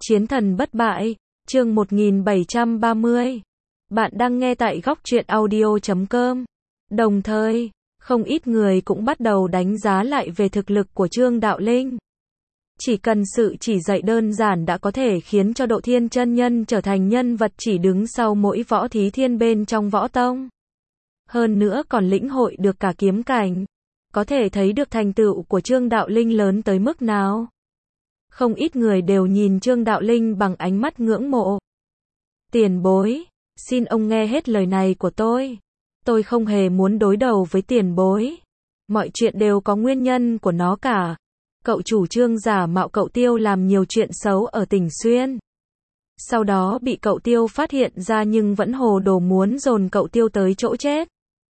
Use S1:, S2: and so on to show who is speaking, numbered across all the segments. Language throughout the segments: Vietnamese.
S1: Chiến thần bất bại, chương 1730. Bạn đang nghe tại góc truyện audio.com. Đồng thời, không ít người cũng bắt đầu đánh giá lại về thực lực của Trương Đạo Linh. Chỉ cần sự chỉ dạy đơn giản đã có thể khiến cho Độ Thiên chân nhân trở thành nhân vật chỉ đứng sau mỗi võ thí thiên bên trong võ tông. Hơn nữa còn lĩnh hội được cả kiếm cảnh. Có thể thấy được thành tựu của Trương Đạo Linh lớn tới mức nào. Không ít người đều nhìn Trương Đạo Linh bằng ánh mắt ngưỡng mộ. Tiền bối, xin ông nghe hết lời này của tôi. Tôi không hề muốn đối đầu với tiền bối. Mọi chuyện đều có nguyên nhân của nó cả. Cậu chủ Trương giả mạo cậu Tiêu làm nhiều chuyện xấu ở tỉnh Xuyên. Sau đó bị cậu Tiêu phát hiện ra nhưng vẫn hồ đồ muốn dồn cậu Tiêu tới chỗ chết.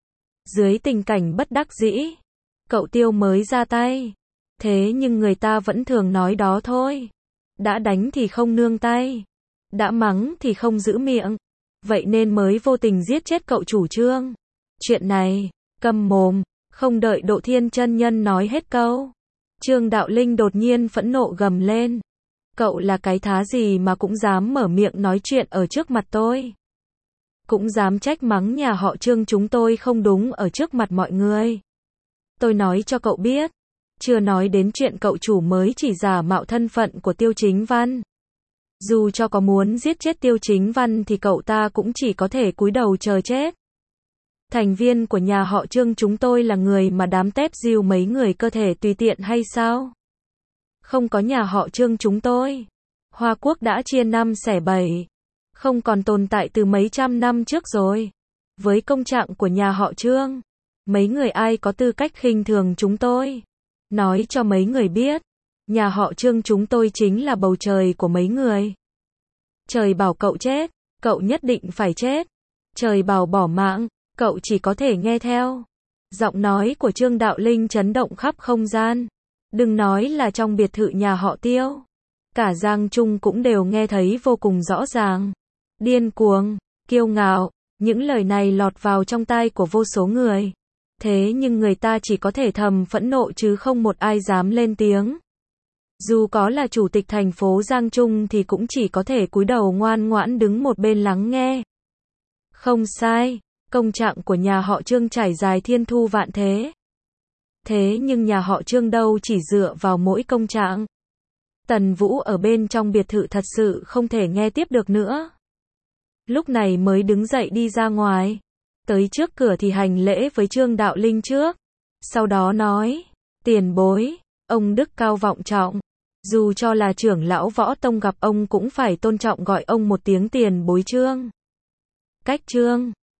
S1: Dưới tình cảnh bất đắc dĩ, cậu Tiêu mới ra tay. Thế nhưng người ta vẫn thường nói đó thôi. Đã đánh thì không nương tay. Đã mắng thì không giữ miệng. Vậy nên mới vô tình giết chết cậu chủ Trương. Chuyện này, câm mồm, không đợi Độ Thiên chân nhân nói hết câu. Trương Đạo Linh đột nhiên phẫn nộ gầm lên. Cậu là cái thá gì mà cũng dám mở miệng nói chuyện ở trước mặt tôi. Cũng dám trách mắng nhà họ Trương chúng tôi không đúng ở trước mặt mọi người. Tôi nói cho cậu biết. Chưa nói đến chuyện cậu chủ mới chỉ giả mạo thân phận của Tiêu Chính Văn. Dù cho có muốn giết chết Tiêu Chính Văn thì cậu ta cũng chỉ có thể cúi đầu chờ chết. Thành viên của nhà họ Trương chúng tôi là người mà đám tép diêu mấy người cơ thể tùy tiện hay sao? Không có nhà họ Trương chúng tôi. Hoa Quốc đã chia năm xẻ bảy. Không còn tồn tại từ mấy trăm năm trước rồi. Với công trạng của nhà họ Trương, mấy người ai có tư cách khinh thường chúng tôi? Nói cho mấy người biết, nhà họ Trương chúng tôi chính là bầu trời của mấy người. Trời bảo cậu chết, cậu nhất định phải chết. Trời bảo bỏ mạng, cậu chỉ có thể nghe theo. Giọng nói của Trương Đạo Linh chấn động khắp không gian. Đừng nói là trong biệt thự nhà họ Tiêu. Cả Giang Trung cũng đều nghe thấy vô cùng rõ ràng. Điên cuồng, kiêu ngạo, những lời này lọt vào trong tai của vô số người. Thế nhưng người ta chỉ có thể thầm phẫn nộ chứ không một ai dám lên tiếng. Dù có là chủ tịch thành phố Giang Trung thì cũng chỉ có thể cúi đầu ngoan ngoãn đứng một bên lắng nghe. Không sai, công trạng của nhà họ Trương trải dài thiên thu vạn thế. Thế nhưng nhà họ Trương đâu chỉ dựa vào mỗi công trạng. Tần Vũ ở bên trong biệt thự thật sự không thể nghe tiếp được nữa. Lúc này mới đứng dậy đi ra ngoài. Tới trước cửa thì hành lễ với Trương Đạo Linh trước. Sau đó nói, tiền bối, ông đức cao vọng trọng. Dù cho là trưởng lão võ tông gặp ông cũng phải tôn trọng gọi ông một tiếng tiền bối Trương. Cách Trương,